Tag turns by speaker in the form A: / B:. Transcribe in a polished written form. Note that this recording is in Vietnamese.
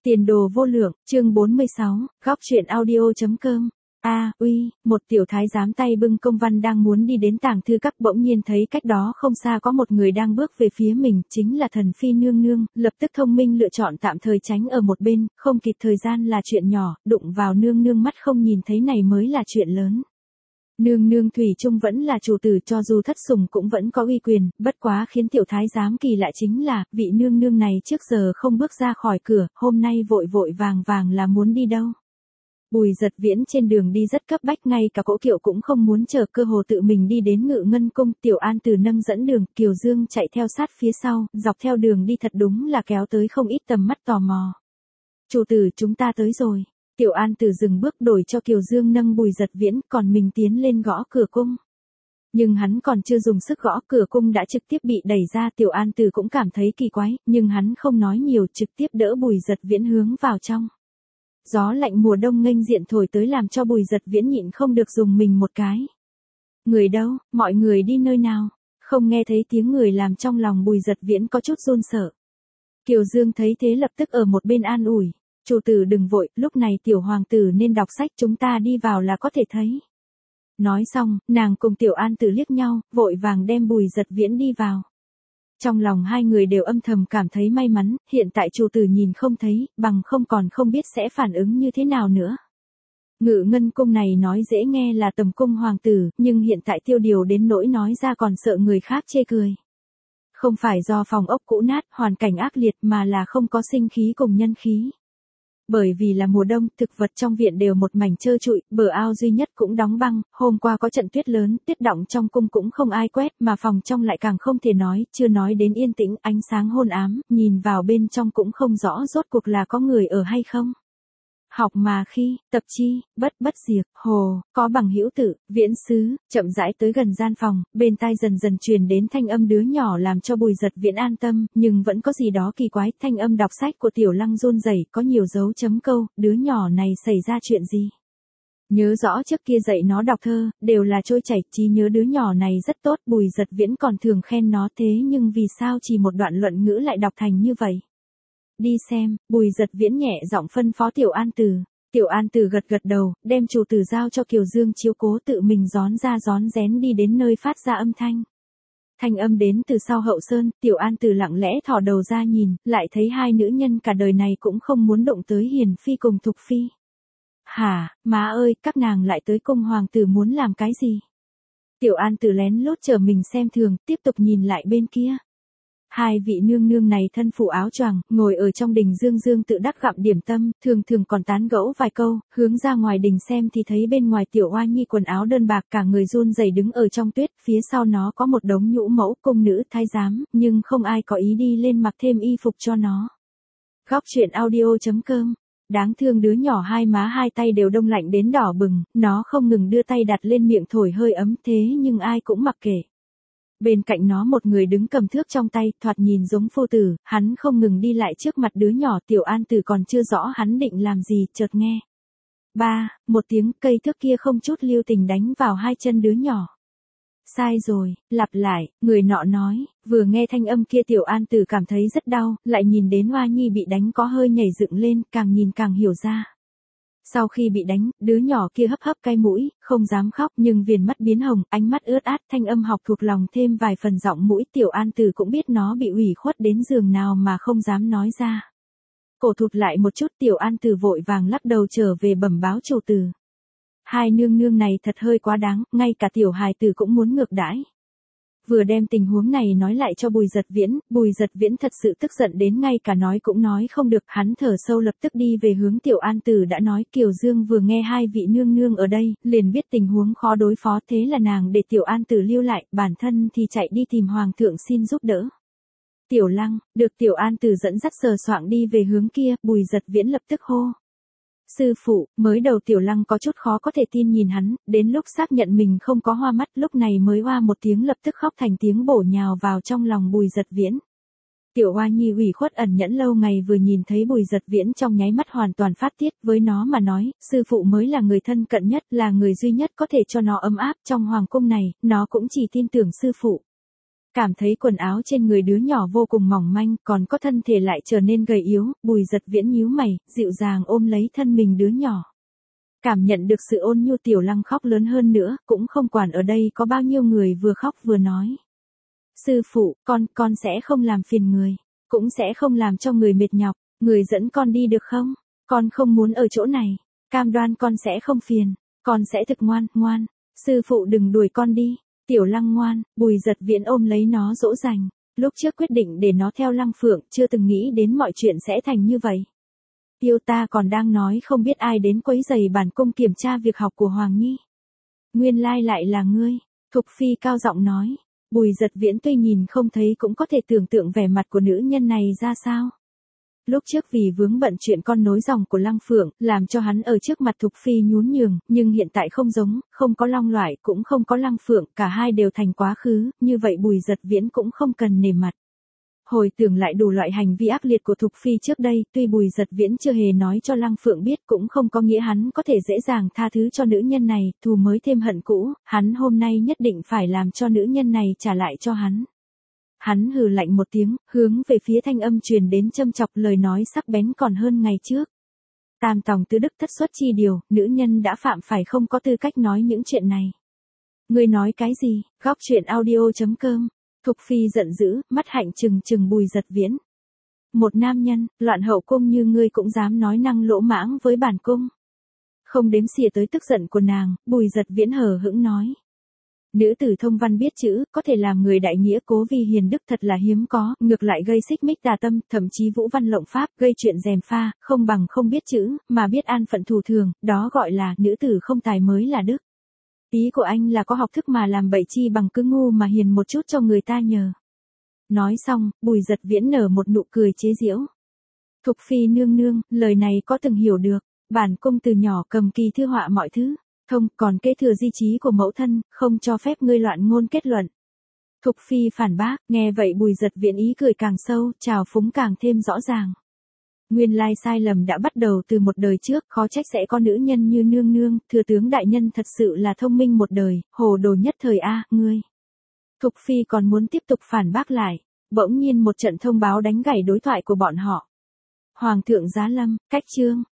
A: Tiền đồ vô lượng, chương 46, góc truyện audio.com. Một tiểu thái giám tay bưng công văn đang muốn đi đến tàng thư các bỗng nhiên thấy cách đó không xa có một người đang bước về phía mình, chính là thần phi nương nương, lập tức thông minh lựa chọn tạm thời tránh ở một bên, không kịp thời gian là chuyện nhỏ, đụng vào nương nương mắt không nhìn thấy này mới là chuyện lớn. Nương nương thủy chung vẫn là chủ tử, cho dù thất sủng cũng vẫn có uy quyền, bất quá khiến tiểu thái giám kỳ lạ chính là, vị nương nương này trước giờ không bước ra khỏi cửa, hôm nay vội vội vàng vàng là muốn đi đâu. Bùi Giật Viễn trên đường đi rất cấp bách, ngay cả cỗ kiệu cũng không muốn chờ, cơ hồ tự mình đi đến Ngự Ngân cung. Tiểu An Từ nâng dẫn đường, Kiều Dương chạy theo sát phía sau, dọc theo đường đi thật đúng là kéo tới không ít tầm mắt tò mò. Chủ tử, chúng ta tới rồi. Tiểu An Từ dừng bước đổi cho Kiều Dương nâng Bùi Giật Viễn, còn mình tiến lên gõ cửa cung. Nhưng hắn còn chưa dùng sức gõ, cửa cung đã trực tiếp bị đẩy ra. Tiểu An Từ cũng cảm thấy kỳ quái, nhưng hắn không nói nhiều, trực tiếp đỡ Bùi Giật Viễn hướng vào trong. Gió lạnh mùa đông nghênh diện thổi tới làm cho Bùi Giật Viễn nhịn không được dùng mình một cái. Người đâu, mọi người đi nơi nào? Không nghe thấy tiếng người làm trong lòng Bùi Giật Viễn có chút run sợ. Kiều Dương thấy thế lập tức ở một bên an ủi. Chủ tử đừng vội, lúc này tiểu hoàng tử nên đọc sách, chúng ta đi vào là có thể thấy. Nói xong, nàng cùng Tiểu An Từ liếc nhau, vội vàng đem Bùi Giật Viễn đi vào. Trong lòng hai người đều âm thầm cảm thấy may mắn, hiện tại chủ tử nhìn không thấy, bằng không còn không biết sẽ phản ứng như thế nào nữa. Ngự Ngân cung này nói dễ nghe là tầm cung hoàng tử, nhưng hiện tại tiêu điều đến nỗi nói ra còn sợ người khác chê cười. Không phải do phòng ốc cũ nát, hoàn cảnh ác liệt mà là không có sinh khí cùng nhân khí. Bởi vì là mùa đông, thực vật trong viện đều một mảnh trơ trụi, bờ ao duy nhất cũng đóng băng, hôm qua có trận tuyết lớn, tuyết đọng trong cung cũng không ai quét, mà phòng trong lại càng không thể nói, chưa nói đến yên tĩnh, ánh sáng hôn ám, nhìn vào bên trong cũng không rõ rốt cuộc là có người ở hay không. Học mà khi, tập chi, bất diệt, hồ, có bằng hữu tử, viễn xứ, chậm rãi tới gần gian phòng, bên tai dần dần truyền đến thanh âm đứa nhỏ làm cho Bùi Giật Viễn an tâm, nhưng vẫn có gì đó kỳ quái, thanh âm đọc sách của Tiểu Lăng run rẩy, có nhiều dấu chấm câu, đứa nhỏ này xảy ra chuyện gì? Nhớ rõ trước kia dạy nó đọc thơ, đều là trôi chảy, trí nhớ đứa nhỏ này rất tốt, Bùi Giật Viễn còn thường khen nó, thế nhưng vì sao chỉ một đoạn luận ngữ lại đọc thành như vậy? Đi xem, Bùi Giật Viễn nhẹ giọng phân phó Tiểu An Từ. Tiểu An Từ gật đầu, đem chủ tử giao cho Kiều Dương chiếu cố, tự mình rón ra rón rén đi đến nơi phát ra âm thanh. Thanh âm đến từ sau hậu sơn, Tiểu An Từ lặng lẽ thò đầu ra nhìn, lại thấy hai nữ nhân cả đời này cũng không muốn động tới Hiền Phi cùng Thục Phi. Hả, má ơi, các nàng lại tới cung hoàng tử muốn làm cái gì? Tiểu An Từ lén lút chờ mình xem thường, tiếp tục nhìn lại bên kia. Hai vị nương nương này thân phụ áo choàng, ngồi ở trong đình dương tự đắc gặm điểm tâm, thường còn tán gẫu vài câu, hướng ra ngoài đình xem thì thấy bên ngoài Tiểu Oa Nhi quần áo đơn bạc, cả người run rẩy đứng ở trong tuyết, phía sau nó có một đống nhũ mẫu cung nữ thái giám, nhưng không ai có ý đi lên mặc thêm y phục cho nó. Góc truyện audio.com. Đáng thương đứa nhỏ hai má hai tay đều đông lạnh đến đỏ bừng, nó không ngừng đưa tay đặt lên miệng thổi hơi ấm, thế nhưng ai cũng mặc kệ. Bên cạnh nó một người đứng cầm thước trong tay, thoạt nhìn giống phu tử, hắn không ngừng đi lại trước mặt đứa nhỏ. Tiểu An Từ còn chưa rõ hắn định làm gì, chợt nghe. Một tiếng, cây thước kia không chút lưu tình đánh vào hai chân đứa nhỏ. Sai rồi, lặp lại, người nọ nói, vừa nghe thanh âm kia Tiểu An Từ cảm thấy rất đau, lại nhìn đến Oa Nhi bị đánh có hơi nhảy dựng lên, càng nhìn càng hiểu ra. Sau khi bị đánh, đứa nhỏ kia hấp cái mũi, không dám khóc nhưng viền mắt biến hồng, ánh mắt ướt át, thanh âm học thuộc lòng thêm vài phần giọng mũi. Tiểu An Từ cũng biết nó bị ủy khuất đến giường nào mà không dám nói ra. Cổ thụt lại một chút, Tiểu An Từ vội vàng lắc đầu trở về bẩm báo chủ tử. Hai nương nương này thật hơi quá đáng, ngay cả tiểu hài tử cũng muốn ngược đãi. Vừa đem tình huống này nói lại cho Bùi Giật Viễn thật sự tức giận đến ngay cả nói cũng nói không được, hắn thở sâu lập tức đi về hướng Tiểu An Từ đã nói. Kiều Dương vừa nghe hai vị nương nương ở đây, liền biết tình huống khó đối phó, thế là nàng để Tiểu An Từ lưu lại, bản thân thì chạy đi tìm hoàng thượng xin giúp đỡ. Tiểu Lăng, được Tiểu An Từ dẫn dắt sờ soạng đi về hướng kia, Bùi Giật Viễn lập tức hô. Sư phụ, mới đầu Tiểu Lăng có chút khó có thể tin nhìn hắn, đến lúc xác nhận mình không có hoa mắt, lúc này mới oa một tiếng lập tức khóc thành tiếng bổ nhào vào trong lòng Bùi Giật Viễn. Tiểu Oa Nhi ủy khuất ẩn nhẫn lâu ngày vừa nhìn thấy Bùi Giật Viễn trong nháy mắt hoàn toàn phát tiết, với nó mà nói, sư phụ mới là người thân cận nhất, là người duy nhất có thể cho nó ấm áp trong hoàng cung này, nó cũng chỉ tin tưởng sư phụ. Cảm thấy quần áo trên người đứa nhỏ vô cùng mỏng manh, còn có thân thể lại trở nên gầy yếu, Bùi Giật Viễn nhíu mày, dịu dàng ôm lấy thân mình đứa nhỏ. Cảm nhận được sự ôn nhu, Tiểu Lăng khóc lớn hơn nữa, cũng không quản ở đây có bao nhiêu người, vừa khóc vừa nói. Sư phụ, con sẽ không làm phiền người, cũng sẽ không làm cho người mệt nhọc, người dẫn con đi được không? Con không muốn ở chỗ này, cam đoan con sẽ không phiền, con sẽ thực ngoan, ngoan, sư phụ đừng đuổi con đi. Tiểu Lăng ngoan, Bùi Giật Viễn ôm lấy nó dỗ dành, lúc trước quyết định để nó theo Lăng Phượng, chưa từng nghĩ đến mọi chuyện sẽ thành như vậy. Tiêu ta còn đang nói không biết ai đến quấy rầy bản cung kiểm tra việc học của Hoàng Nhi. Nguyên lai lại là ngươi, Thục Phi cao giọng nói. Bùi Giật Viễn tuy nhìn không thấy cũng có thể tưởng tượng vẻ mặt của nữ nhân này ra sao. Lúc trước vì vướng bận chuyện con nối dòng của Lăng Phượng, làm cho hắn ở trước mặt Thục Phi nhún nhường, nhưng hiện tại không giống, không có Long Loại cũng không có Lăng Phượng, cả hai đều thành quá khứ, như vậy Bùi Giật Viễn cũng không cần nể mặt. Hồi tưởng lại đủ loại hành vi ác liệt của Thục Phi trước đây, tuy Bùi Giật Viễn chưa hề nói cho Lăng Phượng biết cũng không có nghĩa hắn có thể dễ dàng tha thứ cho nữ nhân này, thù mới thêm hận cũ, hắn hôm nay nhất định phải làm cho nữ nhân này trả lại cho hắn. Hắn hừ lạnh một tiếng, hướng về phía thanh âm truyền đến châm chọc, lời nói sắc bén còn hơn ngày trước. Tam tòng tứ đức thất xuất chi điều, nữ nhân đã phạm phải không có tư cách nói những chuyện này. Ngươi nói cái gì? Góc truyện audio.com. Thục Phi giận dữ, mắt hạnh trừng trừng Bùi Giật Viễn. Một nam nhân, loạn hậu cung như ngươi cũng dám nói năng lỗ mãng với bản cung. Không đếm xỉa tới tức giận của nàng, Bùi Giật Viễn hờ hững nói. Nữ tử thông văn biết chữ, có thể làm người đại nghĩa cố vi hiền đức thật là hiếm có, ngược lại gây xích mích tà tâm, thậm chí vũ văn lộng pháp, gây chuyện gièm pha, không bằng không biết chữ, mà biết an phận thủ thường, đó gọi là nữ tử không tài mới là đức. Ý của anh là có học thức mà làm bậy chi bằng cứ ngu mà hiền một chút cho người ta nhờ. Nói xong, Bùi Giật Viễn nở một nụ cười chế giễu. Thục Phi nương nương, lời này có từng hiểu được, bản cung từ nhỏ cầm kỳ thư họa mọi thứ. Còn kế thừa di chí của mẫu thân, không cho phép ngươi loạn ngôn kết luận. Thục Phi phản bác, nghe vậy Bùi Giật Viễn ý cười càng sâu, trào phúng càng thêm rõ ràng. Nguyên lai sai lầm đã bắt đầu từ một đời trước, khó trách sẽ có nữ nhân như nương nương, thừa tướng đại nhân thật sự là thông minh một đời, hồ đồ nhất thời a, ngươi. Thục Phi còn muốn tiếp tục phản bác lại, bỗng nhiên một trận thông báo đánh gãy đối thoại của bọn họ. Hoàng thượng giá lâm, cách chương.